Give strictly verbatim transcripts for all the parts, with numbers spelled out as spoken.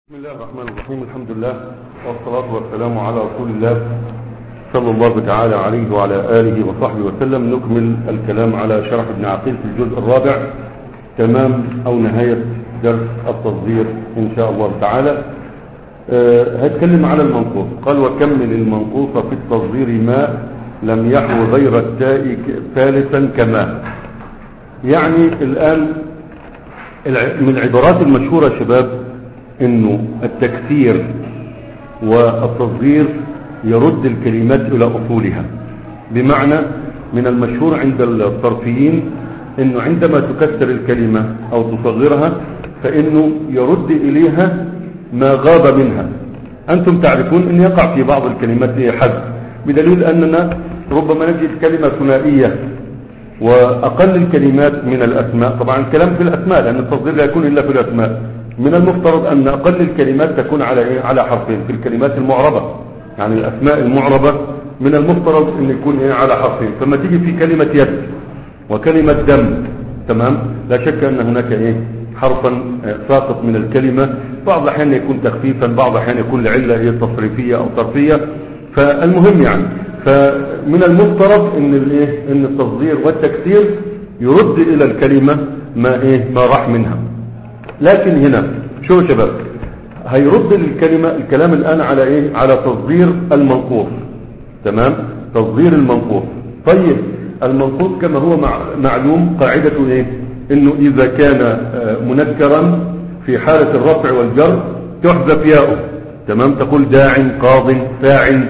بسم الله الرحمن الرحيم. الحمد لله والصلاة والسلام على رسول الله صلى الله تعالى عليه وعلى آله وصحبه وسلم. نكمل الكلام على شرح ابن عقيل في الجزء الرابع، تمام أو نهاية درس التصدير إن شاء الله تعالى. أه هتكلم على المنقوص. قال وكمل المنقوص في التصدير ما لم يحو غير التاء ثالثا كما. يعني الآن من العبارات المشهورة يا شباب انه التكسير والتصغير يرد الكلمات الى اصولها. بمعنى من المشهور عند الصرفيين انه عندما تكسر الكلمة او تصغرها فانه يرد اليها ما غاب منها. انتم تعرفون ان يقع في بعض الكلمات حذف، بدليل اننا ربما نجد كلمة ثنائية واقل الكلمات من الاسماء. طبعا الكلام في الاسماء لان التصغير لا يكون الا في الاسماء. من المفترض أن أقل الكلمات تكون على إيه؟ على حرفين في الكلمات المعربة. يعني الأسماء المعربة من المفترض أن يكون إيه؟ على حرفين. فما تيجي في كلمة يد وكلمة دم، تمام، لا شك أن هناك إيه؟ حرفا ساقط من الكلمة. بعض الأحيان يكون تخفيفا، بعض الأحيان يكون لعلة إيه؟ تصريفية أو صرفية. فالمهم يعني فمن المفترض أن الإيه؟ أن التصغير والتكسير يرد إلى الكلمة ما إيه؟ ما راح منها. لكن هنا شو شباب هيرد الكلمة الكلام الآن على إيه؟ على تصغير المنقوص، تمام، تصغير المنقوص. طيب المنقوص كما هو معلوم قاعدته إيه؟ إنه إذا كان منكرا في حالة الرفع والجر تحذف ياؤه، تمام، تقول داع، قاض، فاعل،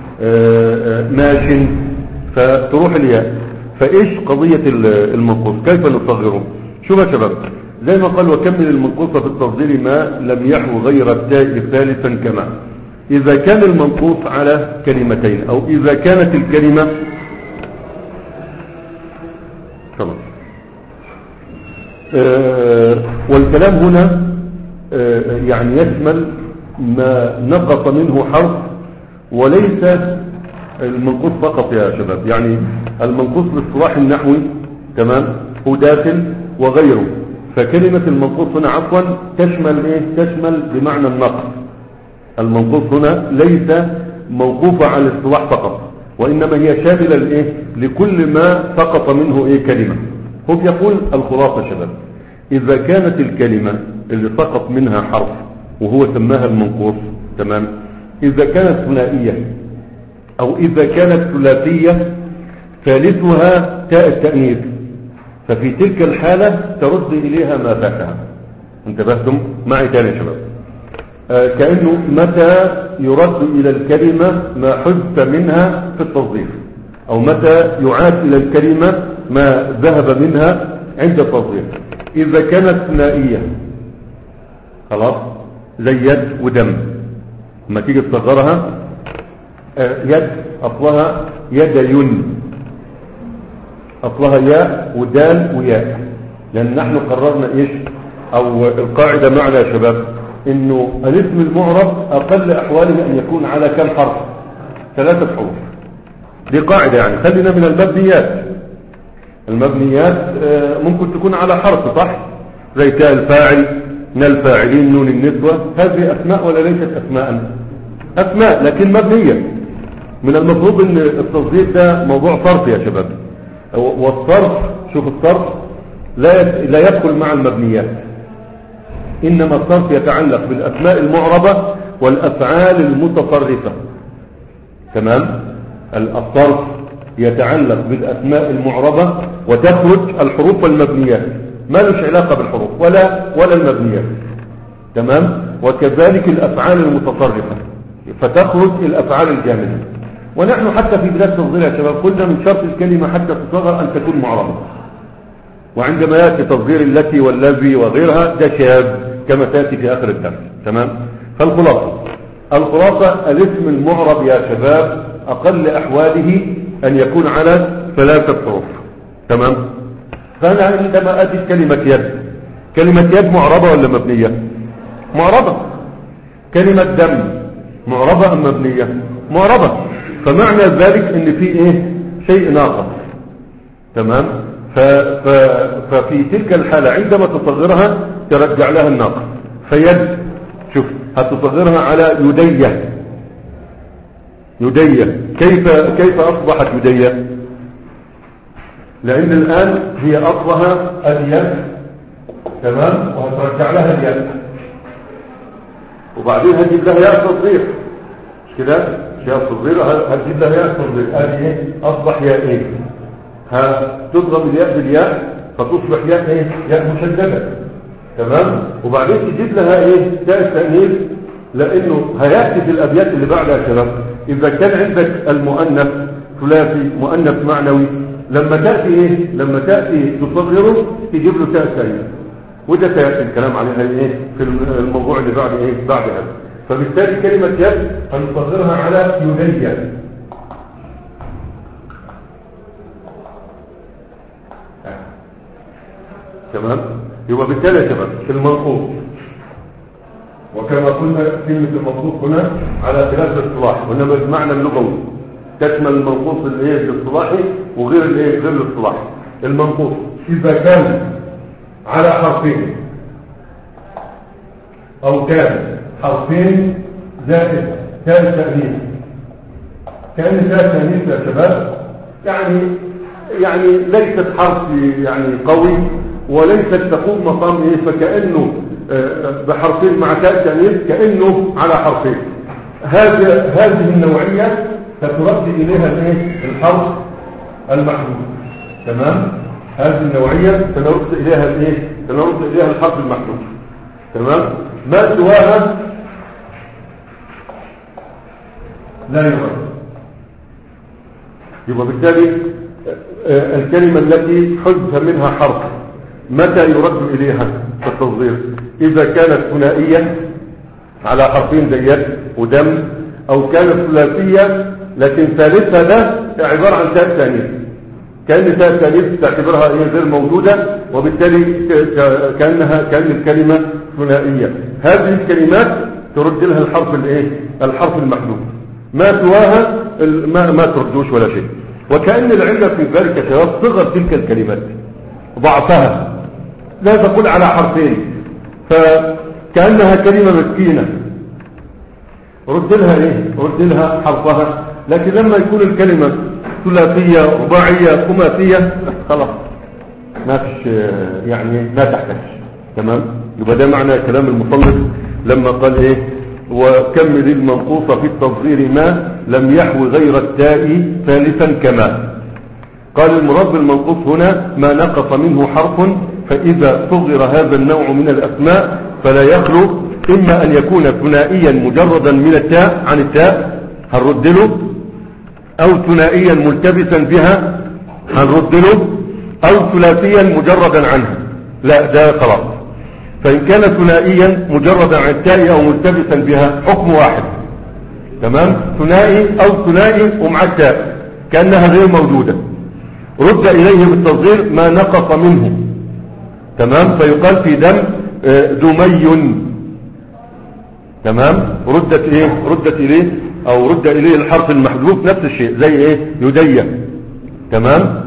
ماش، فتروح الياء. فإيش قضية المنقوص؟ كيف نصغره؟ شو يا شباب زي ما قال وكمل المنقوص في التصدير ما لم يحو غير التاء ثالثا كما. إذا كان المنقوص على كلمتين أو إذا كانت الكلمة خلاص. آه والكلام هنا آه يعني يشمل ما نقص منه حرف وليس المنقوص فقط يا شباب. يعني المنقوص بالاصطلاح النحوي، تمام، هو داخل وغيره. فكلمة المنقوص هنا عفوا تشمل ايه؟ تشمل بمعنى النقص. المنقوص هنا ليس موقوفة على الاصطلاح فقط، وإنما هي شاملة لايه؟ لكل ما سقط منه ايه؟ كلمة. هو يقول الخلاصة شباب إذا كانت الكلمة اللي سقط منها حرف وهو سماها المنقوص، تمام، إذا كانت ثنائية أو إذا كانت ثلاثية ثالثها تاء التأنيث، ففي تلك الحالة ترد إليها ما فاتها. انتبهتم معي تاني يا شباب؟ آه كأنه متى يرد إلى الكلمة ما حذف منها في التصغير، أو متى يعاد إلى الكلمة ما ذهب منها عند التصغير. إذا كانت ثنائية خلاص زي يد ودم، لما تيجي تصغرها آه يد أصلها يدين، أصلها ياء ودال وياء، لأن نحن قررنا إيش أو القاعدة معنا يا شباب إنه الاسم المعرب أقل أحواله أن يكون على كم حرف؟ ثلاثة حروف. دي قاعدة يعني. خلينا من المبنيات. المبنيات ممكن تكون على حرف، صح، زي تاء الفاعل، من الفاعلين، نون النسوة. هذه أسماء ولا ليست أسماء؟ أسماء لكن مبنية. من المفروض أن التصديق ده موضوع صرف يا شباب، والصرف شوف الصرف لا لا يدخل مع المبنيات، إنما الصرف يتعلق بالأسماء المعربة والأفعال المتصرفة، تمام. الصرف يتعلق بالأسماء المعربة وتخرج الحروف والمبنيات، ما لش علاقة بالحروف ولا ولا المبنيات، تمام. وكذلك الأفعال المتصرفة فتخرج الأفعال الجامدة. ونحن حتى في بداية تصغير يا شباب قلنا من شرط الكلمة حتى تصغر أن تكون معربة. وعندما يأتي تصغير التي والذي وغيرها ده شاذ كما تأتي في آخر الدرس، تمام. فالخلاصة الخلاصة الاسم المعرب يا شباب أقل أحواله أن يكون على ثلاثة حروف، تمام. فأنا عندما أتي كلمة يد، كلمة يد معربة ولا مبنية؟ معربة. كلمة دم معربة أم مبنية؟ معربة. فمعنى ذلك ان في ايه؟ شيء ناقص، تمام. ف... ف... ففي تلك الحالة عندما تصغرها ترجع لها الناقص. فيد شوف هتصغرها على يدية. يدية كيف كيف أصبحت يدية؟ لأن الآن هي أصلها اليد، تمام، وهترجع لها اليد، وبعدين هتجيب لها ياء تصغير، مش كده؟ ياء تصغير هتجيب لها ياء تصغير، ادي ايه؟ اصبح ياء ايه؟ هتضرب الياء بالياء فتصبح ياء ايه؟ ياء مشدده، تمام، وبعدين تجيب لها ايه؟ تاء التأنيث، لانه هياتي في الابيات اللي بعدها يا شباب اذا كان عندك المؤنث ثلاثي مؤنث معنوي، لما تاتي ايه؟ لما تاتي تصغره تجيب له تاء التأنيث، وده سيأتي الكلام عليها ايه في الموضوع اللي بعد ايه بعد هذا. فبالتالي كلمة يد هنصغرها على يدية، تمام. يبقى بالتالي يا شباب المنقوص، وكما قلنا كلمة المنقوص هنا على خلاف الاصطلاح، وانما المعنى اللغوي تشمل المنقوص الايه الاصطلاحي وغير الايه غير الاصطلاحي. المنقوص اذا كان على حرفين او كان حرفين زائد تاء تأنيث. كأن تاء تأنيث يا شباب يعني يعني ليست حرف يعني قوي وليست تقوم مقام ايه، فكأنه بحرفين مع تاء تأنيث كأنه على حرفين. هذه هذه النوعية سترد اليها الايه الحرف المحذوف، تمام. هذه النوعية سنرد إليها الإيه؟ سنرد إليها الحرف المحذوف، تمام. ما سواها لا يرد. يبقى بالتالي الكلمة التي حذف منها حرف متى يرد إليها التصغير؟ إذا كانت ثنائية على حرفين زي يد ودم، أو كانت ثلاثية لكن ثالثها ده عبارة عن تاء تأنيث، كأن تاء التأنيث تعتبرها هي غير موجودة، وبالتالي كأنها كأن الكلمة ثنائية. هذه الكلمات ترد لها الحرف الايه الحرف المحذوف، ما سواها ما ما تردوش ولا شيء. وكأن العلة في ذلك يا شباب صغر تلك الكلمات، ضعفها، لا تقول على حرفين، فكأنها كلمة مسكينة رد لها ايه رد لها حرفها. لكن لما يكون الكلمة ثلاثية رباعية خماسية خلاص ما فيش يعني ما تحتاج، تمام. يبقى ده معنى كلام المصنف لما قال ايه وكمل المنقوص في التصغير ما لم يحو غير التاء ثالثا كما. قال المراد بالمنقوص هنا ما نقص منه حرف، فإذا صغر هذا النوع من الأسماء فلا يخلو إما أن يكون ثنائيا مجردا من التاء عن التاء هنرد له، أو ثنائيا ملتبسا بها هنرد له، أو ثلاثيا مجردا عنها، لا ده خلاص. فإن كان ثنائيا مجردا عن التاء أو ملتبسا بها حكم واحد، تمام. ثنائي أو ثنائي ومع التاء كأنها غير موجودة، رد إليه بالتصغير ما نقص منه، تمام. فيقال في دم دمي، تمام، ردت ايه ردت اليه او رد اليه الحرف المحذوف نفس الشيء زي ايه يدية، تمام.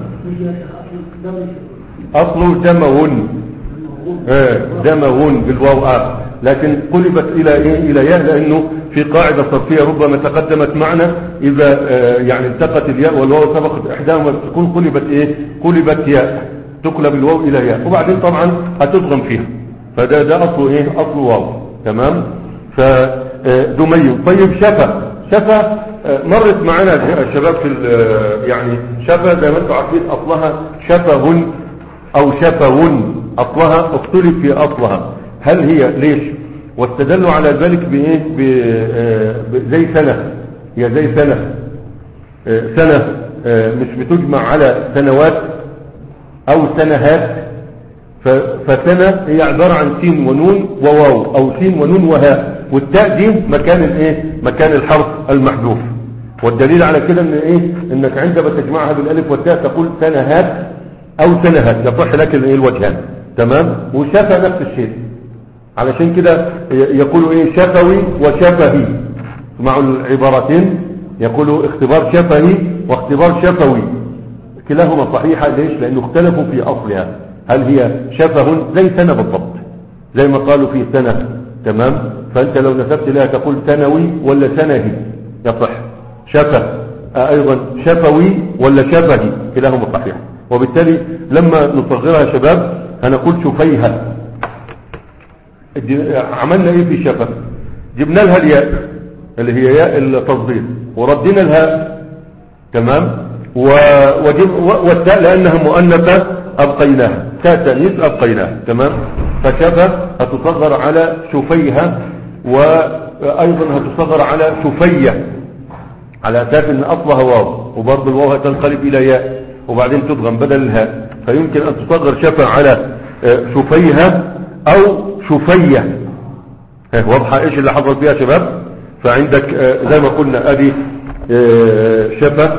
اصله دمون اه دمون بالواو اه لكن قلبت الى ايه الى ياء، لانه في قاعدة صرفية ربما تقدمت معنا اذا اه يعني التقت الياء والواو سبقت احداهما تكون قلبت ايه قلبت ياء، تقلب الواو الى ياء، وبعدين طبعا هتضغم فيها، فده ده اصله ايه اصله واو، تمام. فدمي. طيب شفا شفا مرت معنا الشباب في يعني شفا زي ما انتم عارفين اصلها شفه او شفون، اصلها اختلف في اصلها هل هي ليش، واستدلوا على ذلك بايه زي سنة، هي زي سنة سنة مش بتجمع على سنوات او سنهات، فسنة هي عبارة عن سين ونون وواو او سين ونون وهاء، والتاء دي مكان الايه مكان الحرف المحذوف. والدليل على كده ان ايه انك عندما تجمعها بالالف والتاء تقول سنهات او سنهات يصح لك الايه الوجهان، تمام. وشفى نفس الشيء، علشان كده يقولوا ايه شفوي وشفهي مع العبارتين، يقولوا اختبار شفهي واختبار شفوي، كلاهما صحيحة. ليش؟ لانه اختلفوا في اصلها، هل هي شفه زي سنة بالضبط زي ما قالوا في سنة، تمام. فانت لو نسبت لها تقول ثانوي ولا ثنهي يصح. شفه ايضا شفوي ولا شفهي كلاهما صحيح. وبالتالي لما نصغرها شباب هنقول شفيها. عملنا ايه في شفه؟ جبنا لها الياء اللي هي ياء التصغير وردنا الهاء تمام، والتاء لانها مؤنثه ابقيناها، تاء تانيث ابقيناها تمام. فشفه هتصغر على شفيها، وايضا هتصغر على شفيه على اساس ان اصلها واو، وبرضه الواو هتنقلب الى ياء وبعدين تضغم بدل الهاء، فيمكن ان تصغر شفه على شفيها او شفيه. واضحه ايش اللي حصل فيها شباب؟ فعندك زي ما قلنا ادي شفه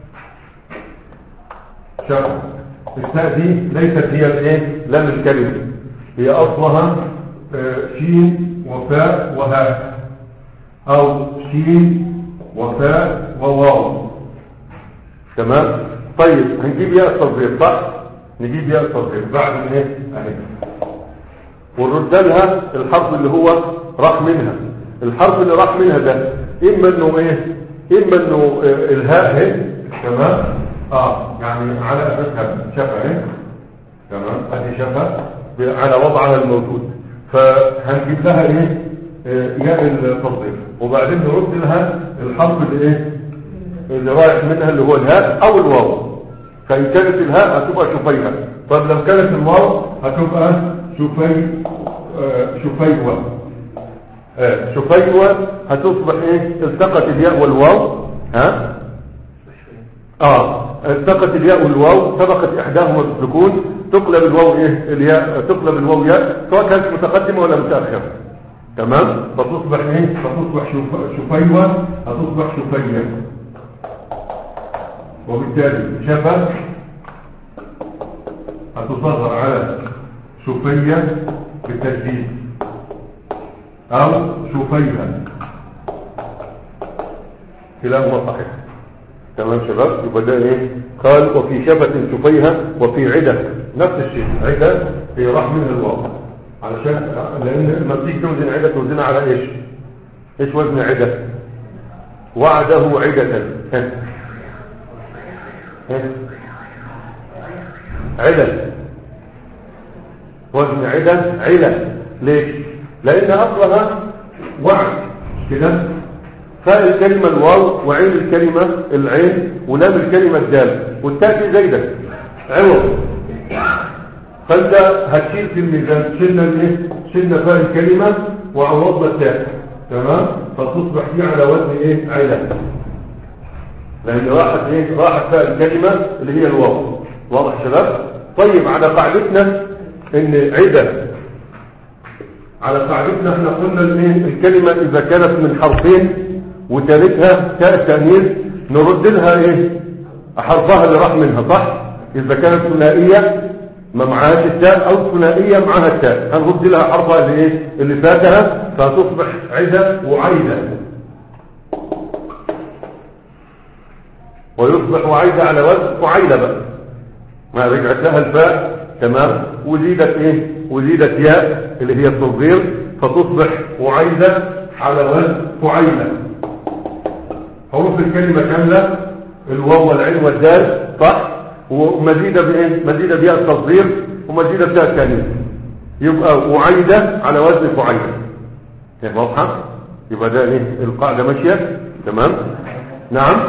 شفه. التاء دي ليست هي الايه لام الكلمه، هي اصلها شين وفاء وهاء، او شين وفاء وواو تمام. طيب هنجيب ياء التصغير صح؟ نجيب ياء التصغير بعد من ايه اهي، ونرد لها الحرف اللي هو راح منها. الحرف اللي راح منها ده اما انه ايه، اما انه الهاء اهي تمام، اه يعني على اساسها شفه اهي تمام، ادي شفه على وضعها الموجود، فهنجيب لها ايه ياء التصغير، وبعدين نرد لها الحرف اللي ايه اللي رايح منها اللي هو الهاء او الواو. فان كانت الهاء هتبقى شفيها، طب لو كانت الواو هتبقى شفي آه شفيوة آه شفيوة، هتصبح ايه التقت الياء والواو ها اه التقت الياء والواو سبقت احداهما بالسكون، تقلب الواو ايه الياء، تقلب الواو ياء سواء كانت متقدمه ولا متاخره تمام، فتصبح ايه فتصبح شفيوة، هتصبح شفية. وبالتالي شفة هتصغر على شفية بالتجديد او شفيها كلاهما صحيح تمام شباب. يبقى ده ايه قال وفي شفة شفيها وفي عدة نفس الشيء، عدة هي راح منها الواو علشان لان لما بتيجي توزن عدة توزنها على ايش؟ ايش وزن عدة؟ وعده عدة عدة، وزن عدة علة. ليش؟ لان اصلها وعد كده، فاء الكلمة الواو وعين الكلمة العين ولام الكلمة الدال والتاء زايدة عوض، فانت هتشيل في الميزان شلنا الايه شلنا فاء الكلمة وعوضنا التاء تمام، فتصبح دي على وزن ايه علة، لان راحت ايه راحت فاء الكلمة اللي هي الواو. واضح يا شباب؟ طيب على قاعدتنا ان عدة، على قاعدتنا احنا قلنا الايه الكلمة اذا كانت من حرفين وثالثها تاء تانيث نرد لها ايه حرفها اللي راح منها صح. اذا كانت ثنائيه ما معهاش التاء او ثنائيه معها التاء هنرد لها حرفها اللي ايه اللي فاتها، فتصبح عده وعيده، ويصبح وعيده على وزن فعيله بقى، ما رجعت لها الفاء تمام، وزيدت ايه وزيدت ياء اللي هي التصغير، فتصبح وعيده على وزن فعيله. حروف الكلمة كاملة الواو والعين والدال صح، ومزيدة بايه مزيدة بياء التصغير ومزيدة بتاء التانيث، يبقى وعيدة على وزن فعيلة. واضحة؟ يبقى ده ايه القاعدة ماشية تمام. نعم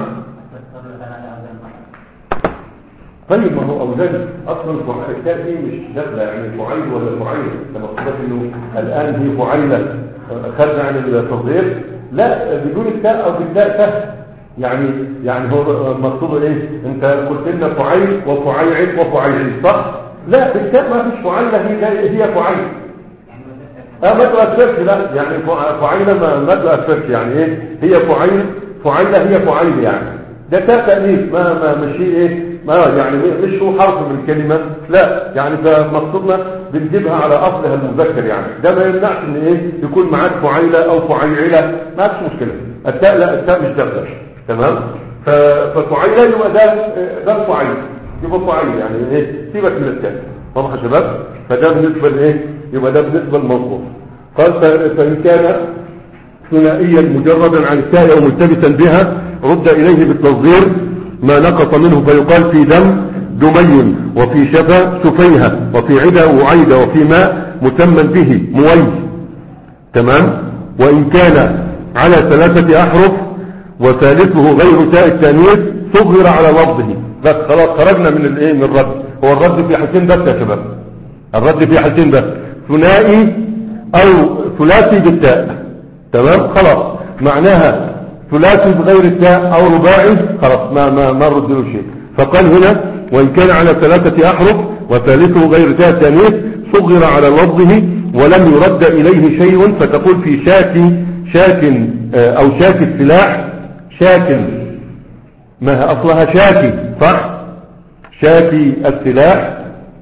طيب ما هو اوزان اصلا التاء دي مش داخله يعني فعيل ولا فعيل، لما قلت انه الان هي فعيلة خارجة عن التصغير، لا بدون التاء او بالتاء سهل يعني يعني هو مقصود ايه انت قلت لنا فعيل وفعيل وفعيل صح، لا بالتاء ما فيش فعيله، هي هي فعيل اه ما تؤثرش، لا يعني فعيله ما ما تؤثرش يعني ايه هي فعيل فعيله هي فعيل يعني ده تاء تانيث ما ما مش ايه ما يعني مش هو حرف من الكلمه، لا يعني فمقصودنا بنجيبها على اصلها المذكر يعني، ده ما يمنعش ان ايه يكون معاك فعيله او فعيله ما فيش مشكله. التاء لا التاء مش داخله تمام، ففعيله يبقى ده ده فعيل يبقى فعيل يعني ايه سيبك من التاء. واضح يا شباب؟ فده بالنسبه لايه يبقى ده بالنسبه للموصوف. قال فإن كان ثنائيا مجردا عن التاء أو ملتبسا بها رد إليه بالتصغير ما نقص منه فيقال في دم دمي، وفي شفا سفيهة، وفي عدا وعيدة، وفي ماء متمن به موي. تمام. وإن كان على ثلاثة أحرف وثالثه غير تاء التانيث صغر على لفظه. بس خلاص خرجنا من الايه من الرد. هو الرد في حالتين بس يا شباب، الرد في حالتين بس، ثنائي او ثلاثي بالتاء. تمام. خلاص معناها ثلاثي بغير التاء او رباعي خلاص ما ما ما رد له شيء. فقال هنا وان كان على ثلاثة احرف وثالثه غير تاء التانيث صغر على لفظه ولم يرد اليه شيء، فتقول في شاكي شاك او شاك السلاح شاك، ما هي اصلها شاكي صح، شاكي السلاح،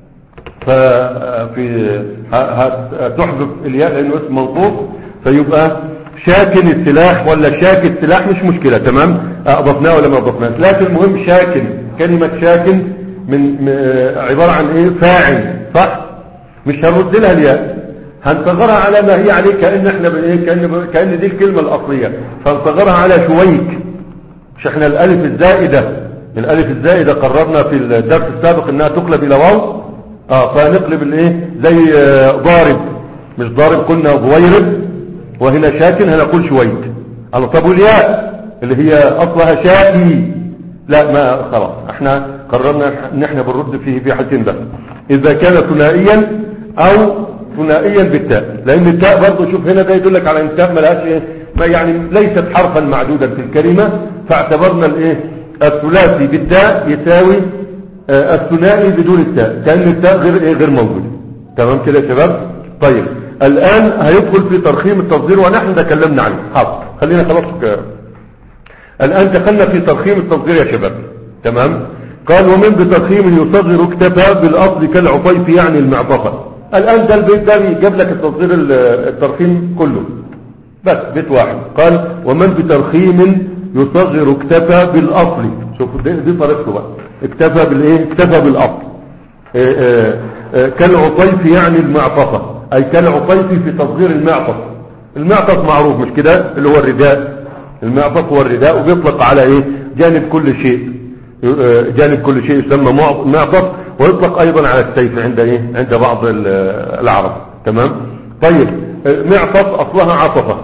ففي تحذف الياء لانه اسم منصوب فيبقى شاكن السلاح ولا شاك السلاح مش مشكلة. تمام. اضفناه ولا ما اضفناه، لكن المهم شاكن، كلمة شاكن من عبارة عن ايه فاعل صح، مش هنرد لها الياء، هنصغرها على ما هي عليه كأن احنا بايه كأن, كأن دي الكلمة الاصلية، فنصغرها على شويك. مش احنا الالف الزائدة الالف الزائدة قررنا في الدرس السابق انها تقلب الى واو، اه فنقلب الايه زي ضارب، مش ضارب قلنا ضويرب، وهنا شاكن هنقول شويك. على طب والياء اللي هي اصلها شاكي لا ما خلاص احنا قررنا ان احنا بنرد فيه في حالتين بس، اذا كان ثنائيا او ثنائيا بالتاء، لان التاء برضه شوف هنا ده يدلك على ان التاء ملهاش ايه ما يعني ليست حرفا معدودا في الكلمة، فاعتبرنا الايه الثلاثي بالتاء يساوي آه الثنائي بدون التاء، كأن التاء غير ايه غير موجود. تمام كده يا شباب. طيب الان هيدخل في ترخيم التصغير ونحن تكلمنا عنه. حاضر خلينا خلاص ك... الان دخلنا في ترخيم التصغير يا شباب. تمام. قال ومن بترخيم يصغر اكتفى بالاصل كالعطيف يعني المعطفة. الان ده البيت ده جاب لك التصغير الترخيم كله بس بيت واحد. قال ومن بترخيم يصغر اكتفى بالاصل، شوف دي, دي طريقته بقى، اكتفى بالايه اكتفى بالاصل اه اه اه كالعطيف يعني المعطفة، اي كالعطيف في تصغير المعطف. المعطف معروف مش كده اللي هو الرداء، المعطف هو الرداء وبيطلق على ايه جانب كل شيء، جانب كل شيء يسمى معطف، ويطلق ايضا على السيف عند ايه عند بعض العرب. تمام. طيب معطف اصلها عطفة،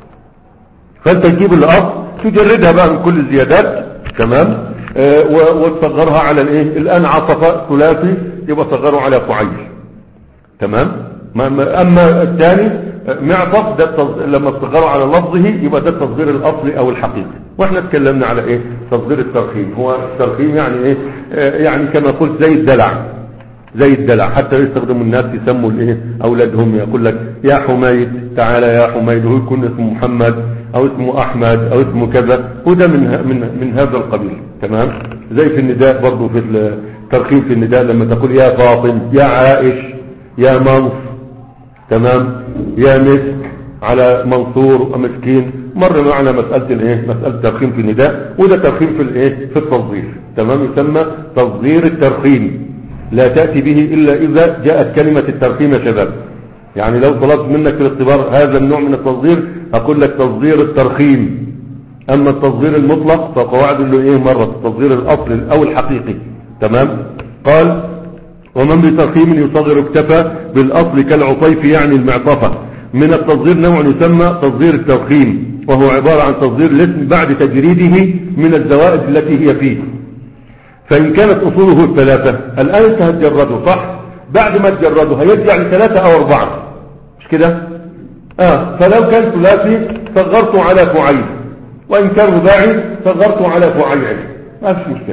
فانت تجيب الاصل تجردها بقى من كل الزيادات. تمام. اه وتصغرها على الايه الان عطفة ثلاثي يبقى صغره على فعيل. تمام. اما الثاني معطف ده لما تصغره على لفظه يبقى ده التصغير الاصلي او الحقيقي. واحنا اتكلمنا على ايه تصغير الترخيم. هو الترخيم يعني ايه اه يعني كما قلت زي الدلع، زي الدلع، حتى يستخدم الناس يسموا الايه اولادهم، يقول لك يا حميد تعالى يا حميد، وهو يكون اسمه محمد او اسمه احمد او اسمه كذا، وده من من من هذا القبيل. تمام. زي في النداء برضه في الترخيم في النداء لما تقول يا فاطم يا عائش يا منص. تمام. يا مسك على منصور مسكين. مر معنا مسألة الايه مسألة الترخيم في النداء، وده ترخيم في الايه في التصغير. تمام. يسمى تصغير الترخيم، لا تأتي به إلا إذا جاءت كلمة الترخيم يا شباب. يعني لو طلبت منك في الاختبار هذا النوع من التصغير أقول لك تصغير الترخيم. أما التصغير المطلق فقواعد له إيه مرة التصغير الأصل أو الحقيقي. تمام. قال ومن بترخيم يصغر اكتفى بالأصل كالعطيف يعني المعطفة. من التصغير نوع يسمى تصغير الترخيم، وهو عبارة عن تصغير الاسم بعد تجريده من الزوائد التي هي فيه. فإن كانت أصوله الثلاثة الآن انت هتجرده صح، بعد ما تجرده هيرجع لثلاثة أو أربعة مش كده آه فلو كان ثلاثي صغرته على فعيل، وإن كان رباعي صغرته على فعيل، ما فيش مشكلة.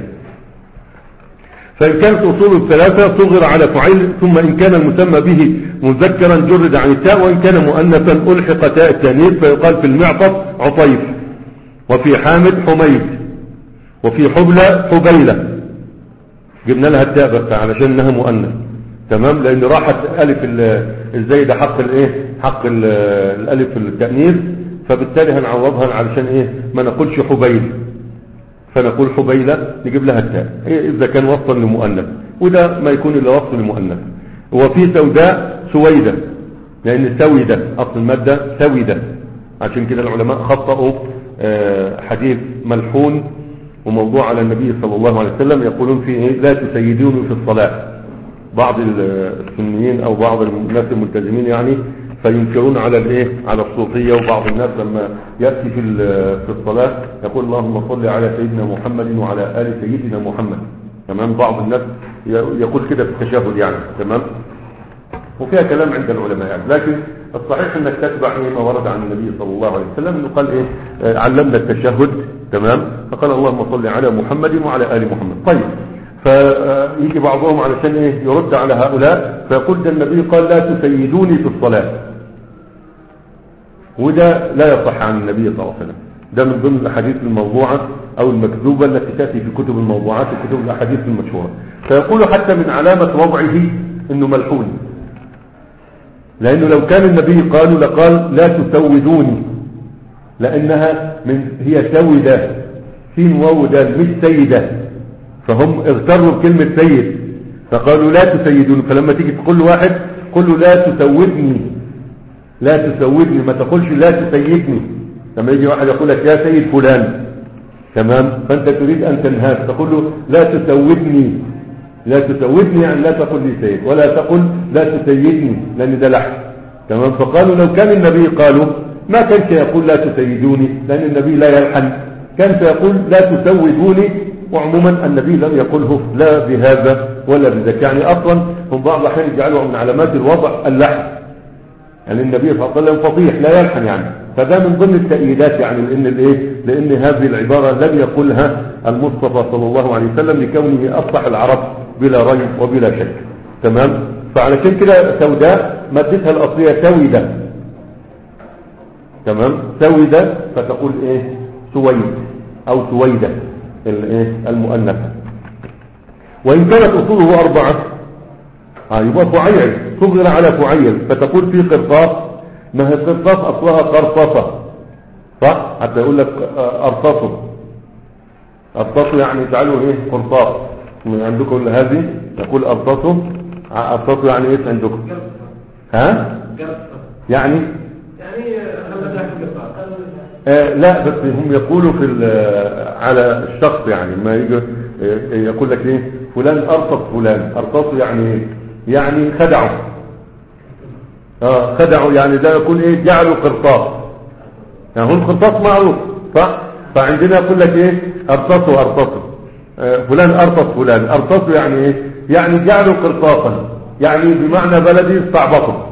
فإن كانت أصوله الثلاثة صغر على فعيل، ثم إن كان المسمى به مذكرا جرد عن التاء، وإن كان مؤنثا ألحق تاء التانيث، فيقال في المعطف عطيف، وفي حامد حميد، وفي حبلى حبيلة. جبنا لها التاء بس علشان انها مؤنث. تمام. لان راحت الف الزايده حق الايه حق الالف في التانيث، فبالتالي هنعوضها علشان ايه ما نقولش حبيل، فنقول حبيله نجيب لها التاء اذا كان وصفا لمؤنث، وده ما يكون الا وصف لمؤنث. وفي سوداء سويده، لأن سودة أصل المادة سودة، عشان كده العلماء خطأوا حديث ملحون وموضوع على النبي صلى الله عليه وسلم، يقولون فيه لا تسيدوني في الصلاة. بعض السنيين أو بعض الناس الملتزمين يعني فينكرون على الايه على الصوفية، وبعض الناس لما يأتي في في الصلاة يقول اللهم صل على سيدنا محمد وعلى آل سيدنا محمد. تمام. بعض الناس يقول كده في التشهد يعني. تمام. وفيها كلام عند العلماء يعني، لكن الصحيح انك تتبع ما ورد عن النبي صلى الله عليه وسلم، انه قال ايه علمنا التشهد. تمام. فقال اللهم صل على محمد وعلى آل محمد. طيب، فيجي بعضهم علشان ايه يرد على هؤلاء فيقول ده النبي قال لا تسيدوني في الصلاة، وده لا يصح عن النبي صلى الله عليه وسلم. ده من ضمن الاحاديث الموضوعة او المكذوبة التي تأتي في كتب الموضوعات وكتب الاحاديث المشهورة. فيقول حتى من علامة وضعه انه ملحون، لانه لو كان النبي قالوا لقال لا تسودوني، لانها من هي سودة سين واو دال مش سيدة، فهم اغتروا بكلمة سيد فقالوا لا تسيدوني. فلما تيجي تقول له واحد قل له لا تسودني، لا تسودني، ما تقولش لا تسيدني. لما يجي واحد يقول لك يا سيد فلان، تمام، فانت تريد ان تنهاك تقول له لا تسودني. لا تسودني يعني لا تقل لي سيد، ولا تقل لا تسيدني لان ده لحن. تمام. فقالوا لو كان النبي قالوا ما كان سيقول لا تسيدوني، لان النبي لا يلحن، كان سيقول لا تسودوني. وعموما النبي لم يقله لا بهذا ولا بذاك. يعني اصلا هم بعض الاحيان يجعلوا من علامات الوضع اللحن، يعني النبي صلى الله عليه وسلم فصيح لا يلحن يعني. فده من ضمن التأييدات يعني لان الايه لان هذه العبارة لم يقلها المصطفى صلى الله عليه وسلم لكونه افصح العرب بلا ريب وبلا شك. تمام. فعلى كده سوداء مادتها الاصلية سودة. تمام. سودة فتقول ايه سويد او سويدة الايه المؤنثة. وان كانت اصوله اربعة اه يبقى فعيل صغر على فعيل، فتقول في قرطاس، ما هي قرطاس اصلها قرطاسة صح، حتى يقول لك ارطاسه ارطاسه يعني اجعلوا ايه قرطاس. من عندكم ولا هذه يقول ارطاسه ارطاسه يعني ايه عندكم ها يعني يعني آه لا بس هم يقولوا في على الشخص يعني ما يجي يقول لك ايه فلان ارطس فلان، ارطسه يعني يعني خدعه اه خدعه يعني ده يكون ايه جعله قرطاس، يعني هو القرطاس معروف صح. فعندنا يقول لك ايه ارطسه ارطسه آه فلان ارطس فلان، ارطسه يعني ايه يعني جعله قرطاسا، يعني بمعنى بلدي استعبطه.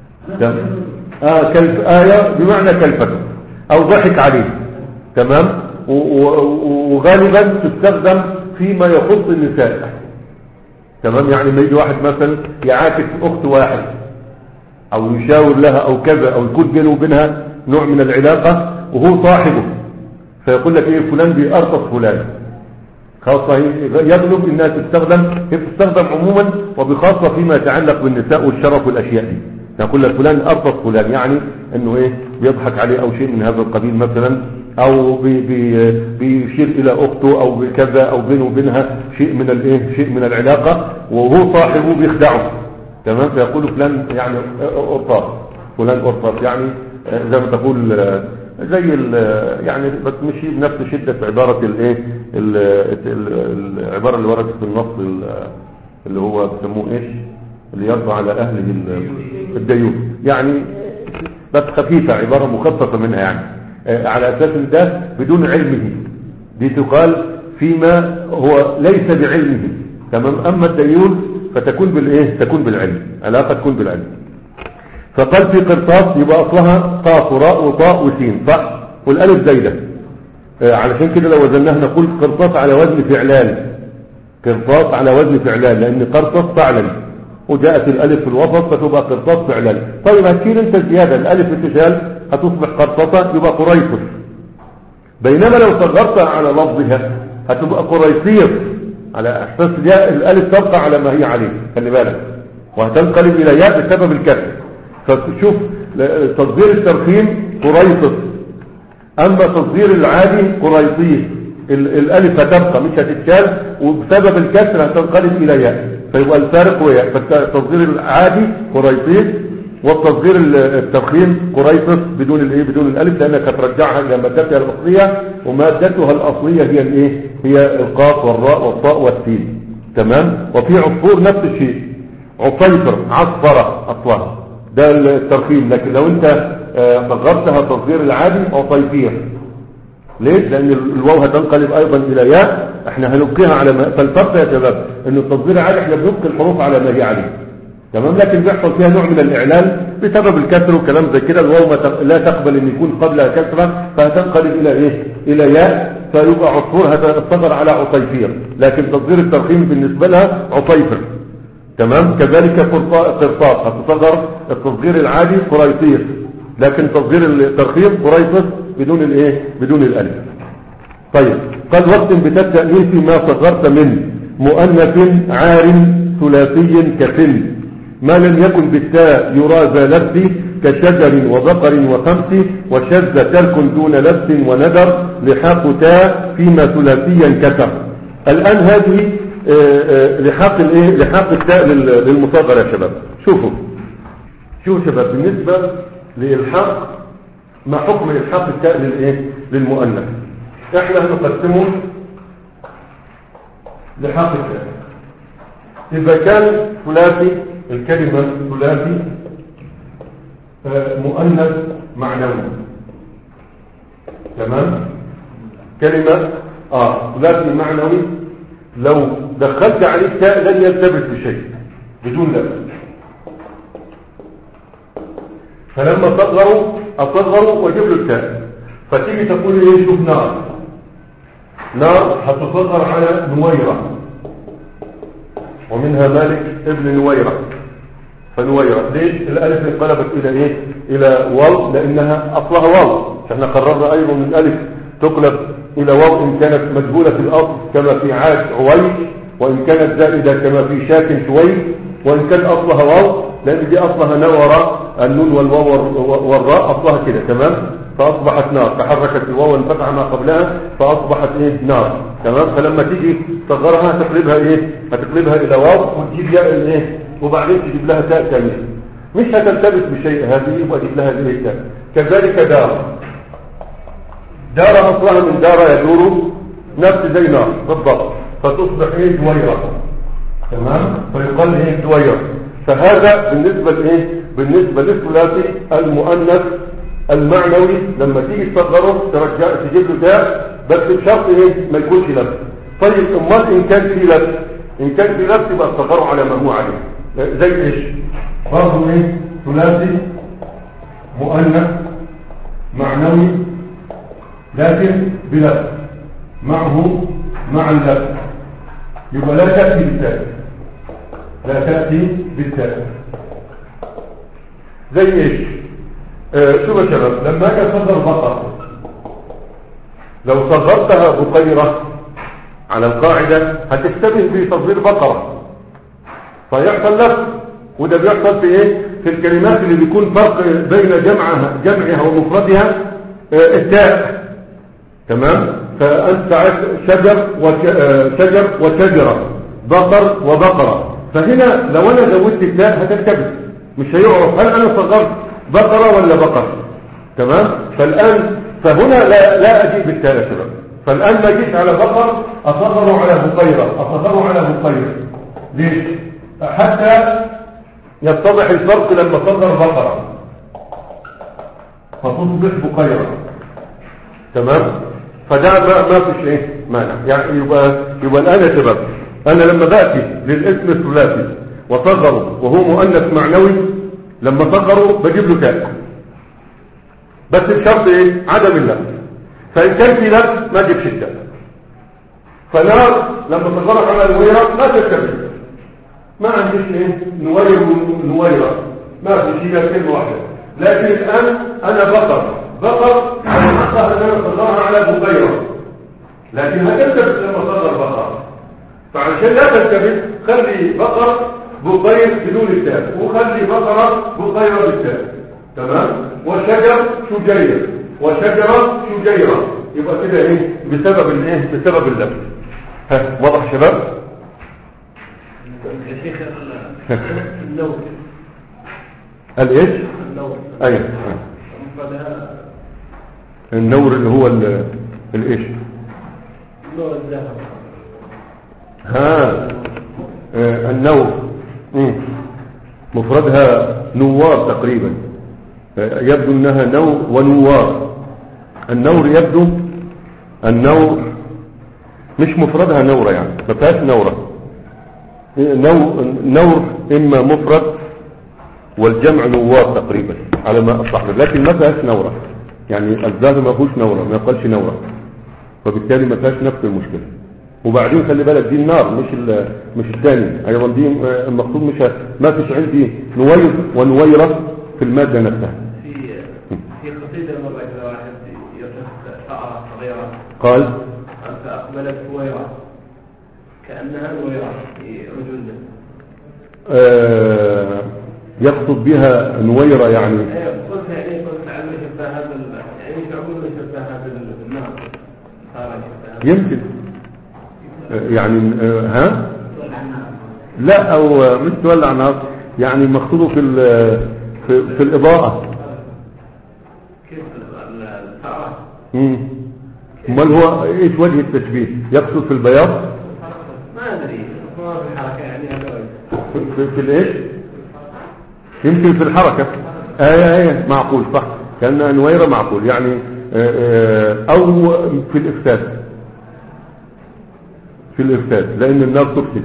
اه كلف آية بمعنى كلفته او ضحك عليه. تمام. وغالبا تستخدم فيما يخص النساء. تمام. يعني ما يجي واحد مثلا يعاكس اخت واحد او يشاور لها او كذا او يكون بينه وبينها نوع من العلاقة وهو صاحبه، فيقول لك ايه فلان بيأرطس فلان. خاصة يغلب انها تستخدم هي تستخدم عموما وبخاصة فيما يتعلق بالنساء والشرف والاشياء دي. يقول لك فلان أرطس فلان يعني انه ايه بيضحك عليه او شيء من هذا القبيل مثلا، او بي بي بيشير الى اخته او بكذا او بينه وبينها شيء من الايه شيء من العلاقة وهو صاحبه بيخدعه. تمام. فيقول فلان يعني قرطاس فلان قرطاس يعني زي ما تقول زي يعني بس مش بنفس شدة عبارة الايه العبارة اللي وردت في النص اللي هو بيسموه ايش اللي يرضى على اهله الديون، يعني بس خفيفة عبارة مخففة منها يعني على اساس ده بدون علمه، دي تقال فيما هو ليس بعلمه. تمام. اما الديون فتكون بالايه تكون بالعلم، علاقة تكون بالعلم. فقال في قرطاس يبقى اصلها قاف وراء وطاء وسين صح، والالف زايده آه علشان كده لو وزناها نقول قرطاس على وزن فعلان، قرطاس على وزن فعلان لان قرطاس فعلا وجاءت الالف في الوسط فتبقى قرطاس فعلان. طيب هتشيل انت زياده الالف تشال هتصبح قرطاسه يبقى قريص، بينما لو صغرتها على لفظها هتبقى قريصير على اساس الالف تبقى على ما هي عليه خلي بالك، وهتنقلب الى ياء بسبب الكسر. فتشوف تصدير الترخيم قريص، اما تصدير العادي قريصيس، الالف هتبقى مش هتتشال وبسبب الكسر هتنقلب الى ياء فيبقى الفارق هو ياء. فالتصدير العادي قريصيس والتصغير التفخيم قريصس بدون الايه بدون الالف، لانك هترجعها الى مادتها الاصليه، ومادتها الاصليه هي الايه هي القاف والراء والطاء والسين. تمام. وفي عصفور نفس الشيء، عصيفر عصفره اصلها ده الترخيم، لكن لو انت صغرتها تصغير العادي عصيفير. ليش؟ لان الواو هتنقلب ايضا الى ياء، احنا هنبقيها على ما. فالفرق يا شباب ان التصغير العادي احنا بنبقي الحروف على ما هي عليه. تمام. لكن بيحصل فيها نوع من الاعلان بسبب الكسر وكلام زي كده، الواو لا تقبل ان يكون قبلها كسره، فهتنقلب الى ايه الى ياء، فيبقى عصفور هتصغر على عصيفير، لكن تصغير الترخيم بالنسبه لها عصيفر. تمام. كذلك قرطاس هتصغر التصغير العادي قريصير، لكن تصغير الترخيم قريصس بدون الايه بدون الالف. طيب قد وقت بتالتأنيث ما صغرت من مؤنث عار ثلاثي كفن، ما لم يكن بالتاء يرى ذا لبس كشجر وبقر وخمس، وشذ ترك دون لبس وندر لحاق تاء فيما ثلاثيا كسر. الآن هذه لحاق الايه لحاق التاء للمصغر يا شباب. شوفوا شوفوا شباب، بالنسبة للحاق ما حكم الحاق التاء للايه للمؤنث؟ احنا هنقسمه لحاق التاء. اذا كان ثلاثي الكلمة ثلاثي مؤنث معنوي، تمام. كلمة اه ثلاثي معنوي لو دخلت عليه تاء لن يلتبس بشيء بدون لبس، فلما تصغروا اصغروا واجيب له التاء، فتيجي تقول ايه شوف نار، نار هتصغر على نويرة، ومنها مالك ابن نويرة، فنويرة ليش الالف انقلبت الى ايه الى واو؟ لانها اصلها واو. احنا قررنا ايضا من الالف تقلب الى واو ان كانت مجهولة في الاصل كما في عاد عويش، وان كانت زائدة كما في شاك شوي، وان كان اصلها واو لان دي اصلها نورة، النون والواو والراء اصلها كده. تمام. فاصبحت نار، تحركت الواو وانفتح ما قبلها فاصبحت ايه نار. تمام. فلما تيجي تصغرها هتقلبها ايه هتقلبها الى واو وتجيب ياء الايه وبعدين تجيب لها تاء ثانيه، مش هتلتبس بشيء هذه واجيب لها الايه تاء. كذلك دار، دار اصلها من دار يدور نفس زي نار بالضبط، فتصبح ايه دويرة. تمام. فيقال ايه دويرة. فهذا بالنسبة لايه بالنسبة للثلاثي المؤنث المعنوي، لما تيجي تصغره ترجع تجيب له تاء، بس بشرط ايه ما يكونش لبس. طيب امال ان كان في لبس، ان كان في لبس يبقى تصغره على ما هو عليه. زي ايش؟ برضه ايه ثلاثي مؤنث معنوي لكن بلبس، معه مع اللبس، يبقى لا تأتي بالتاء، لا تأتي بالتاء. زي ايش؟ آه شوف يا شباب، لما اجي اصغر بقرة، لو صغرتها بقيرة على القاعدة هتشتبه في تصغير بقرة فيحصل لبس، وده بيحصل في ايه في الكلمات اللي بيكون فرق بين جمعها جمعها ومفردها آه التاء. تمام. فانت عايز شجر وشجر وشجرة، بقر وبقرة، فهنا لو انا زودت التاء هتلتبس، مش هيعرف هل انا صغرت بقرة ولا بقر. تمام. فالان فهنا لا لا اجيب بالتاء يا شباب. فالان ما جيت على بقر اصغره على بقيرة، اصغره على بقيرة. ليش؟ حتى يتضح الفرق لما صغر بقرة فتصبح بقيرة. تمام. فده ما ما فيش ايه مانع، يعني يبقى يبقى الان يا شباب انا لما باتي للاسم الثلاثي وصغره وهو مؤنث معنوي، لما صغره بجيب له تاء، بس بشرط ايه عدم اللبس. فان كان في لبس ما اجيبش التاء. فنار لما صغرها على نويرة ما تلتبس، ما عنديش ايه نوير ونويرة، ما في شيء كلمه واحده. لكن الان انا بقر بقر على حقها ان انا صغرها على بقيرة، لكن هتلتبس لما صغر بقر. فعشان لا تلتبس خلي بقر بقير بدون التاء، وخلي بقرة بقيرة بالتاء. تمام. وشجر شجير وشجرة شجيرة، يبقى كده ايه بسبب الايه بسبب اللبس. ها واضح شباب؟ يا شيخ اللون الايش؟ النور. ايوه مفردها النور اللي هو ال- الايش؟ نور الذهب. ها آه، النور. مم. مفردها نوار تقريبا. آه، يبدو انها نور ونوار. النور يبدو النور مش مفردها نورة، يعني ما فيهاش نورة. نور, نور اما مفرد والجمع نوار تقريبا على ما اصحنا، لكن ما فيهاش نورة، يعني الذهب ما فيهوش نورة، ما يقالش نورة، فبالتالي ما فيهاش نفس المشكلة. وبعدين خلي بالك دي النار مش مش الثاني ايضا، دي المقصود مش ما فيش عندي نوير ونويرة في المادة نفسها. في في قصيدة مرة كذا واحد يصف فأرة صغيرة قال فأقبلت هويرة كأنها نويرة في رجلنا. آه يقصد بها نويرة يعني قلت يعني قلت لعله شبهها بال يعني شعور شبهها بالنار صار شبهها يمكن آه يعني آه ها لا او مش تولع نار، يعني مقصوده في في, في الإضاءة. كيف الفأرة؟ امم امال هو ايش وجه التشبيه؟ يقصد في البياض؟ ما ادري هو في الحركة يعني هذا في, في, في الايش؟ يمكن في الحركة. ايه ايه معقول صح، كأنها نويرة معقول يعني آه آه او في الافساد، في الافساد لان النار تفسد،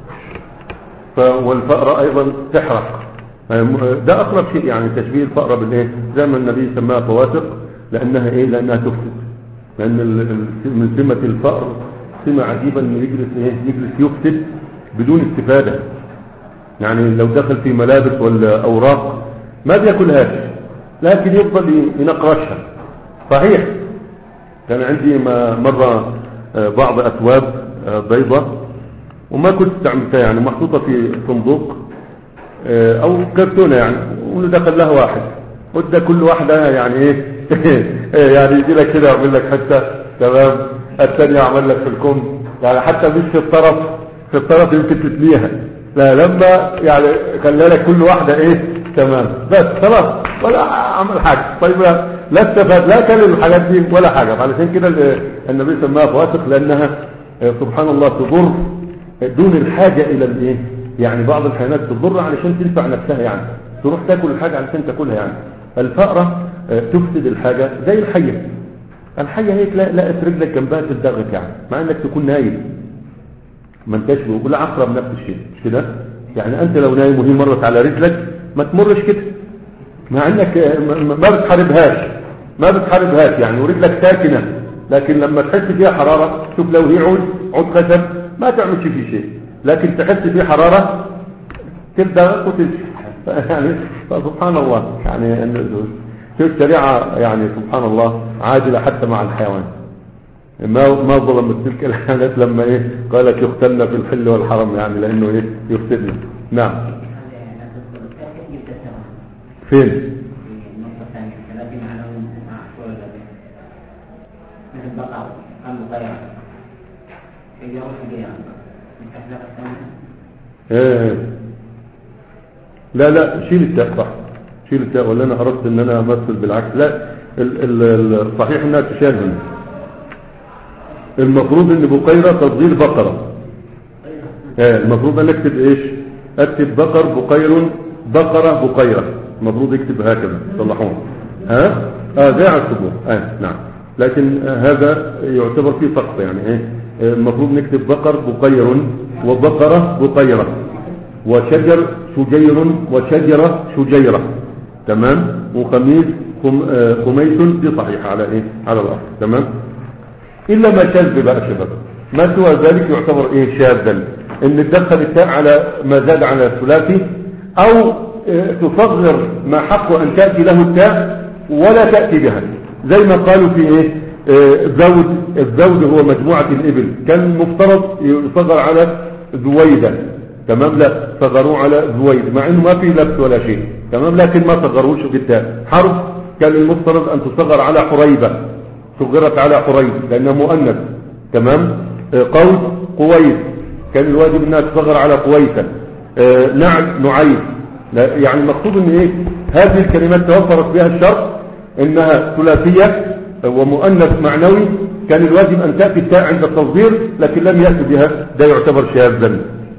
والفأرة ايضا تحرق. ده اقرب شيء يعني تشبيه الفأرة بالايه، زي ما النبي سماها فواتق لانها ايه، لانها تفسد. لان من سمة الفأر سمة عجيبة انه يجلس ايه، يجلس يفسد بدون استفادة. يعني لو دخل في ملابس ولا اوراق ما بياكلهاش، لكن يفضل ينقرشها. صحيح كان عندي مرة بعض اثواب بيضة وما كنت استعملتها، يعني محطوطة في صندوق او كرتونة يعني، ودخل لها واحد وده كل واحدة يعني ايه يعني يجي لك كده يعمل لك حتى تمام، الثانية يعمل لك في الكم، يعني حتى مش في الطرف، في الطرف يمكن تتنيها، لا لما يعني خلى لك كل واحدة ايه تمام بس خلاص ولا عمل حاجة. طيب لا استفاد لا كان الحاجات دي ولا حاجة. علشان كده النبي سماها فواتق لانها سبحان الله تضر دون الحاجة الى الايه، يعني بعض الحيوانات تضر علشان تنفع نفسها، يعني تروح تاكل الحاجة علشان تاكلها. يعني الفأرة تفسد الحاجة زي الحية. الحية هيك لا لقت رجلك جنبها تدغك، يعني مع انك تكون نايم ما انتش بقول عقرب نفس الشيء مش كده، يعني انت لو نايم وهي مرت على رجلك ما تمرش كده، مع انك ما بتحاربهاش ما بتحاربهاش يعني ورجلك ساكنة، لكن لما تحس فيها حرارة، شوف لو هي عود عود خشب ما تعملش فيه شيء، لكن تحس فيه حرارة تبدأ وتمشي يعني. سبحان الله يعني شو الشريعة يعني سبحان الله عادلة حتى مع الحيوان. ما ما ظلمت تلك الحالات لما ايه قالت يقتلنا في الحل والحرم، يعني لانه ايه يفسدنا. نعم فين ايه لا لا شيل التاء صح، شيل التاء، ولا انا اردت ان انا امثل بالعكس، لا الصحيح انها تشال هنا. المفروض ان بقيرة تصغير بقرة، ايه المفروض ان اكتب ايش، اكتب بقر بقير بقرة بقيرة، المفروض اكتب هكذا صلحون ها اه زي على السبوع اه نعم، لكن آه هذا يعتبر فيه سقط يعني ايه، المفروض نكتب بقر بقير وبقرة بقيرة وشجر شجير وشجرة شجيرة تمام، وخميس خم آه خميس دي صحيحة على ايه على الاصل تمام. إلا ما شاذ بقى شباب، ما سوى ذلك يعتبر إيه شاذا، إن تدخل التاء على ما زاد على الثلاثي، أو إيه تصغر ما حق أن تأتي له التاء ولا تأتي بها، زي ما قالوا في إيه, إيه زود، الزود هو مجموعة الإبل، كان مفترض يصغر على زويدة تمام، لا صغروا على زويد مع إنه ما فيه لبس ولا شيء تمام، لكن ما صغروش في التاء. حرف كان المفترض أن تصغر على حريبة، صغرت على حريب لأنها مؤنث تمام. آه قوس قويس كان الواجب انها تصغر على قويسة. آه نعل نعيس لا يعني المقصود ان ايه هذه الكلمات توفرت فيها الشرط انها ثلاثية ومؤنث معنوي، كان الواجب ان تأتي التاء عند التصغير لكن لم يأتي بها، ده يعتبر شاذا.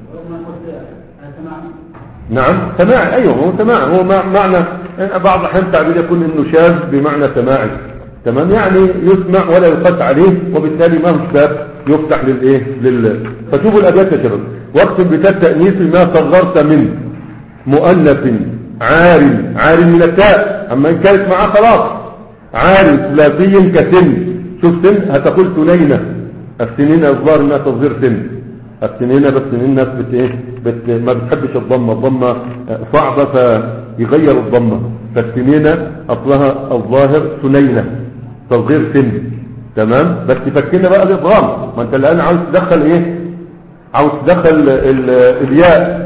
نعم سماعي، ايوه هو سماعي، هو معنى بعض الاحيان تعبير يكون انه شاذ بمعنى سماعي، تمام، يعني يسمع ولا يقاس عليه وبالتالي ما هو باب يفتح للايه لل فتوبوا الابيات يا شباب. واكتب بتاء تأنيث ما صغرت من مؤنث عار، عار من التاء، اما ان كانت معاه خلاص عار ثلاثي كسن، شوف سن هتقول سنينة، السنين الظاهر انها تصغير سن، السنينة بس الناس بت ايه بت ما بتحبش الضمة، الضمة صعبة فيغير الضمة، فالسنينة اصلها الظاهر سنينة تصغير سن، تمام، بس فكنا بقى الإضغام، ما انت الآن عاوز تدخل ايه عاوز تدخل ال ال الياء،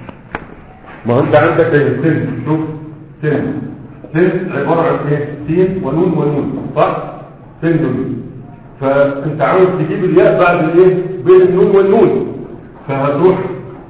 ما هو انت عندك سن، شوف سن سن عبارة عن ايه سين ونون ونون صح، سن نون، فانت عاوز تجيب الياء بعد الايه بين النون والنون، فهتروح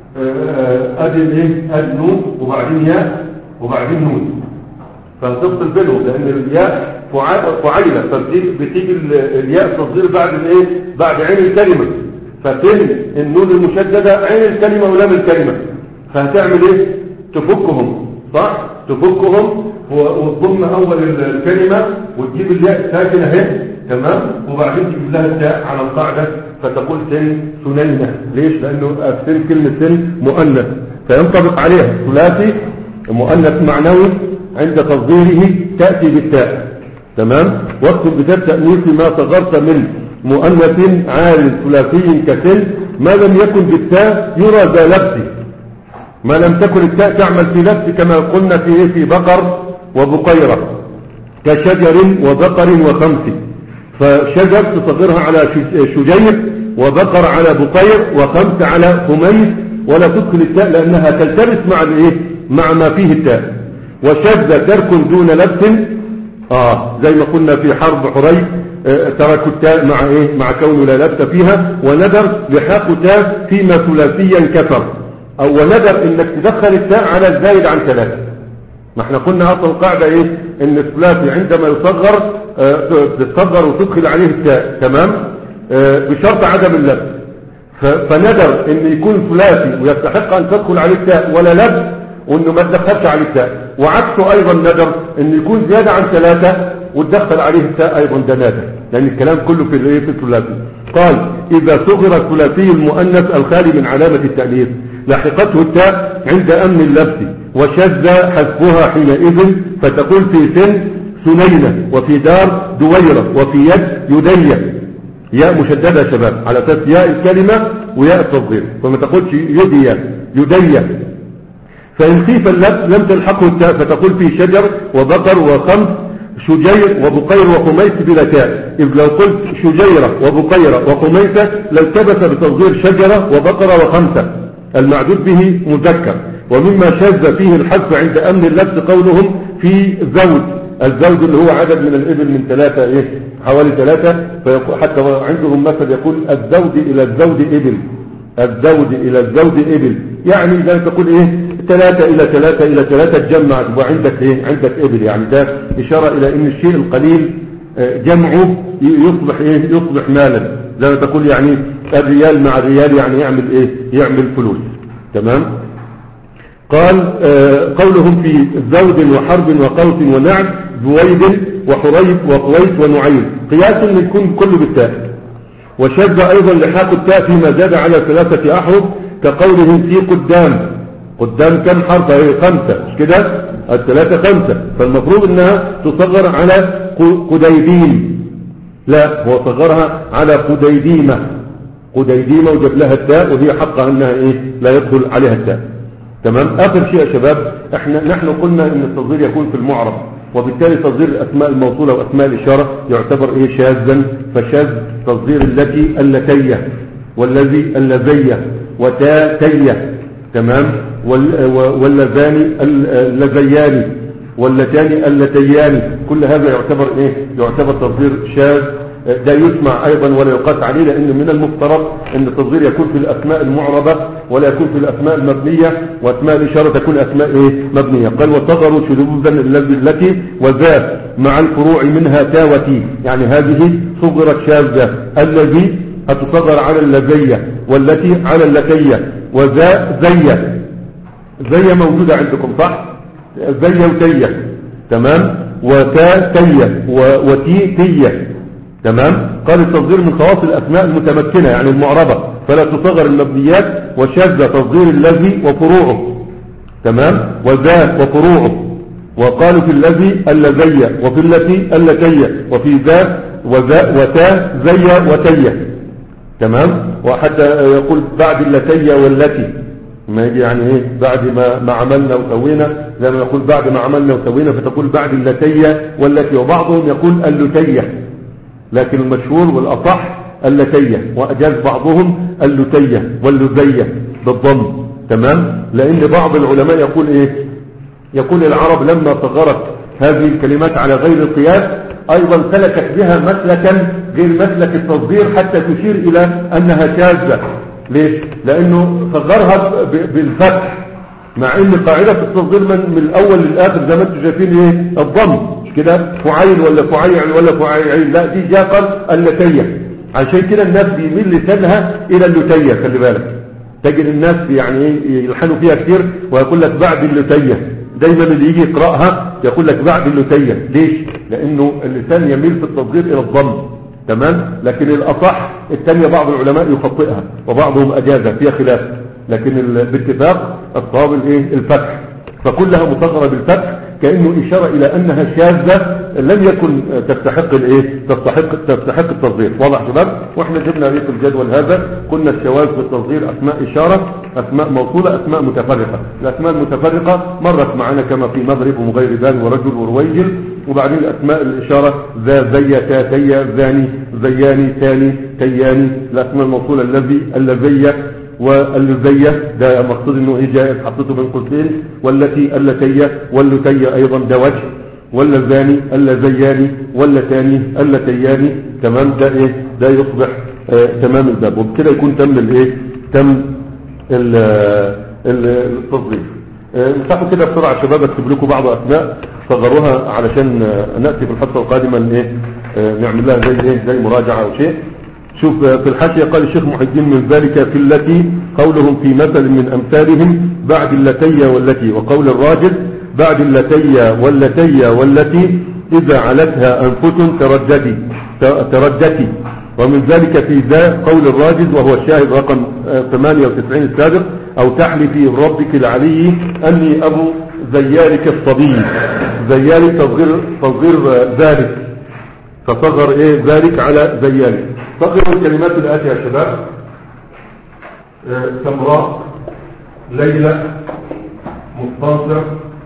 ادي الايه ادي نون وبعدين ياء وبعدين نون، فهتفصل بينهم لان الياء فعيلة، فبتيجي الياء تصغير بعد الايه بعد عين الكلمة، فسن النون المشددة عين الكلمة ولام الكلمة، فهتعمل ايه تفكهم صح، تفكهم وتضم اول الكلمة وتجيب الياء ساكنة اهي، تمام، وبعدين تجيب لها التاء على القاعدة فتقول سن سنينة، ليش؟ لانه السن كلمة سن مؤنث فينطبق عليها ثلاثي مؤنث معنوي عند تصغيره تأتي بالتاء، تمام. واكتب بتاء تأنيث ما صغرت من مؤنث عار ثلاثي كسن ما لم يكن بالتاء يرى ذا لبس، ما لم تكن التاء تعمل في لبس كما قلنا في في بقر وبقيرة كشجر وبقر وخمس، فشجر تصغرها على شجير وبقر على بقير وخمس على خميس، ولا تدخل التاء لأنها تلتبس مع الايه مع ما فيه التاء. وشذ ترك دون لبس، اه زي ما قلنا في حرب حريث اه تركوا التاء مع ايه مع كونه لا لبس فيها. وندر لحاق تاء فيما ثلاثيا كثر، او وندر انك تدخل التاء على الزايد عن ثلاثة. ما احنا قلنا اصل القاعدة ايه ان الثلاثي عندما يصغر اه تتصغر وتدخل عليه التاء، تمام، اه بشرط عدم اللبس. فندر ان يكون ثلاثي ويستحق ان تدخل عليه التاء ولا لبس، وانه ما تدخلش عليه التاء. وعكسه ايضا ندر ان يكون زيادة عن ثلاثة وتدخل عليه التاء ايضا، ده نادر، لان الكلام كله في الايه في الثلاثي. قال اذا صغر الثلاثي المؤنث الخالي من علامة التأنيث لحقته التاء عند امن اللبس وشذ حذفها حينئذ، فتقول في سن سنينة وفي دار دويرة وفي يد يدية، ياء مشددة يا شباب على اساس ياء الكلمة وياء التصغير، فما تقولش يدية يدية. فإن خيف اللبس لم تلحقه التاء فتقول في شجر وبقر وخمس شجير وبقير وخميس بلا تاء، إذ لو قلت شجيرة وبقيرة وخميسة لالتبس بتصغير شجرة وبقرة وخمسة، المعدود به مذكر. ومما شاذ فيه الحذف عند أمن اللبس قولهم في زوج، الزوج اللي هو عدد من الإبل من ثلاثة إيه حوالي ثلاثة، حتى عندهم مثل يقول الزوج إلى الزوج إبل، الزوج إلى الزوج إبل، يعني زي تقول إيه ثلاثة إلى ثلاثة إلى ثلاثة تجمع وعندك إيه عندك إبل، يعني ده إشارة إلى إن الشيء القليل جمعه يصبح إيه يصبح مالا، زي ما تقول يعني الريال مع الريال يعني يعمل إيه يعمل فلوس، تمام. قال آه قولهم في زود وحرب وقوس ونعم زويد وحريب وقويس ونعيم قياس ان يكون كله بالتاء. وشذ ايضا لحاق التاء فيما زاد على ثلاثة احرف كقولهم في قدام، قدام كم حرف؟ ايه خمسة، مش كده؟ الثلاثة خمسة، فالمفروض انها تصغر على قديدين، لا هو صغرها على قديديمة، قديديمة وجاب لها التاء وهي حقها انها ايه لا يدخل عليها التاء، تمام. اخر شيء يا شباب احنا نحن قلنا ان التصغير يكون في المعرب، وبالتالي تصغير الاسماء الموصولة واسماء الاشارة يعتبر ايه شاذا، فشاذ تصغير التي اللتية والذي اللذية وتاتية، تمام، واللذان اللذيان واللتان اللتيان، كل هذا يعتبر ايه يعتبر تصغير شاذ، ده يسمع ايضا ولا يقاس عليه، لان من المفترض ان التصغير يكون في الاسماء المعربة ولا يكون في الأسماء المبنية، وأسماء الإشارة تكون أسماء إيه مبنية. قال وصغروا شذوذا التي وذا مع الفروع منها تاوتي، يعني هذه صغرت شاذة. الذي هتصغر على اللذية، والتي على اللتية، وذا زية. زية موجودة عندكم صح؟ زية وتية تمام، وتا تية وتي تية تمام. قال التصغير من خواص الأسماء المتمكنة يعني المعربة، فلا تصغر المبنيات، وشاذ تصغير الذي وفروعه تمام، وذا وفروعه. وقالوا في الذي اللذية، وفي التي اللتية، وفي ذا وذا وتا زي وتية تمام. وحتى يقول بعد اللتية والتي، ما يجي يعني ايه بعد ما, ما عملنا وسوينا، زي ما يقول بعد ما عملنا وسوينا فتقول بعد اللتية والتي. وبعضهم يقول اللتية، لكن المشهور والأصح اللتية، وأجاز بعضهم اللتية واللذية بالضم تمام. لأن بعض العلماء يقول ايه، يقول العرب لما صغرت هذه الكلمات على غير القياس أيضا سلكت بها مسلكا غير مسلك التصغير حتى تشير إلى أنها شاذة. ليش؟ لأنه صغرها بالفتح، مع أن قاعدة التصغير من, من الأول للآخر زي ما انتم شايفين ايه الضم، مش كده فعيل ولا فعيل ولا فعيل، لا دي جاء قال اللتية. عشان كده الناس بيميل لسانها إلى اللتية. خلي بالك تجد الناس يعني ايه يلحنوا فيها كتير ويقول لك بعد اللتية، دايما اللي يجي يقرأها يقول لك بعد اللتية. ليش؟ لأنه اللسان يميل في التصغير إلى الضم تمام. لكن الأصح الثانية بعض العلماء يخطئها وبعضهم أجازها فيها خلاف، لكن باتفاق الصواب الايه الفتح، فكلها مصغرة بالفتح كأنه إشارة إلى أنها شاذة لم يكن تستحق الايه تستحق تستحق التصغير. واضح شباب؟ واحنا جبنا ايه في الجدول هذا قلنا الشواذ في التصغير أسماء إشارة، أسماء موصولة، أسماء متفرقة. الأسماء المتفرقة مرت معنا كما في مضرب ومغيربان ورجل ورويجل، وبعدين الأسماء الإشارة ذا زي تا تي ذاني زياني ثاني تياني. الأسماء الموصولة الذي اللذية واللذية ده مقصود انه ايه جاء حطيته بين قوسين، والتي اللتية واللتية ايضا ده وجه، واللذاني اللذياني واللتاني اللتياني تمام. ده ايه ده يصبح آه تمام الباب، وبكده يكون تم الايه تم التصغير. نفتحوا آه كده بسرعة شباب، اكتب لكم بعض اسماء صغروها علشان آه نأتي في الحصة القادمة ايه آه نعمل لها زي ايه زي مراجعة او شيء. شوف في الحاشية قال الشيخ محي الدين من ذلك في التي قولهم في مثل من أمثالهم بعد اللتي والتي، وقول الراجل بعد اللتي واللتي والتي إذا علتها أنفس ترددي تردتي. ومن ذلك في ذا قول الراجل وهو الشاهد رقم ثمانية وتسعين السابق أو تحلفي بربك العلي أني أبو زيارك الصبي. زيارك تصغير, تصغير ذلك، فصغر إيه ذلك على زيارك. صغروا الكلمات الآتية يا شباب: سمراء، ليلى، مستنصر،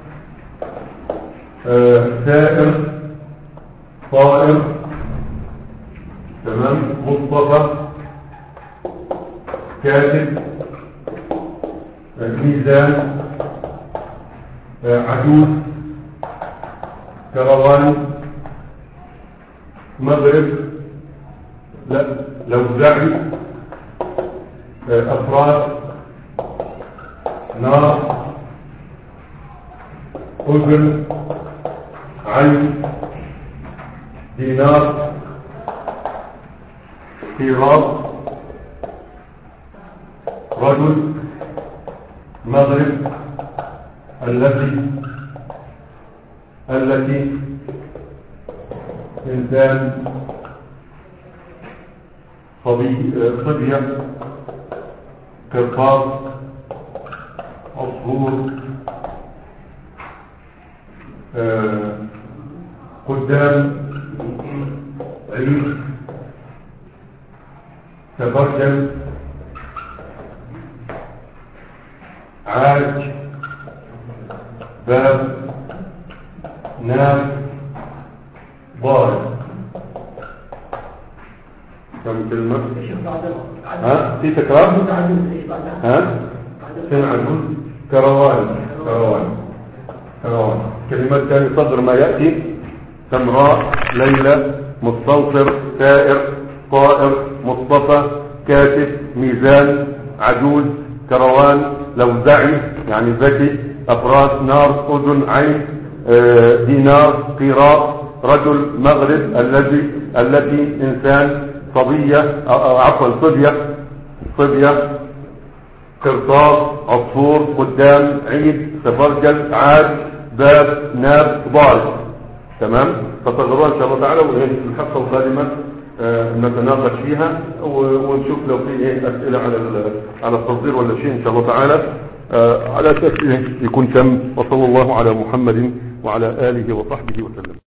سائر، طائر تمام، مصطفى، كاتب، ميزان، عجوز، كروان، مغرب، لا لوزعي، أفراد، نار، أذن، عين، دينار، قيراط، رجل، مغرب، الذي، التي، إنسان، صبي، صبية، قرطاس، عصفور، آه، قدام، عيد، تبرجل، عاج، باب، نام، ضارب. كم كلمة؟ ها في تكرار؟ ها فين عجوز؟ كروان كروان كروان. كلمات ثانية صدر ما يأتي: سمراء، ليلى، مستنصر، سائر، طائر، مصطفى، كاتب، ميزان، عجوز، كروان، لوزعي يعني ذكي، أفراس، نار، أذن، عين، آه، دينار، قيراط، رجل، مغرب، الذي، التي، إنسان، صبية، آه، عفوا صبية، صبية، قرطاس، عصفور، قدام، عيد، سفرجل، عاد، باب، ناب، ضارب. تمام. فتغيرها ان شاء الله تعالى، وفي الحصه القادمه آه نتناقش فيها ونشوف لو في ايه اسئله على على التصدير ولا شيء ان شاء الله تعالى، آه على اساس يكون تم. وصلى الله على محمد وعلى اله وصحبه وسلم.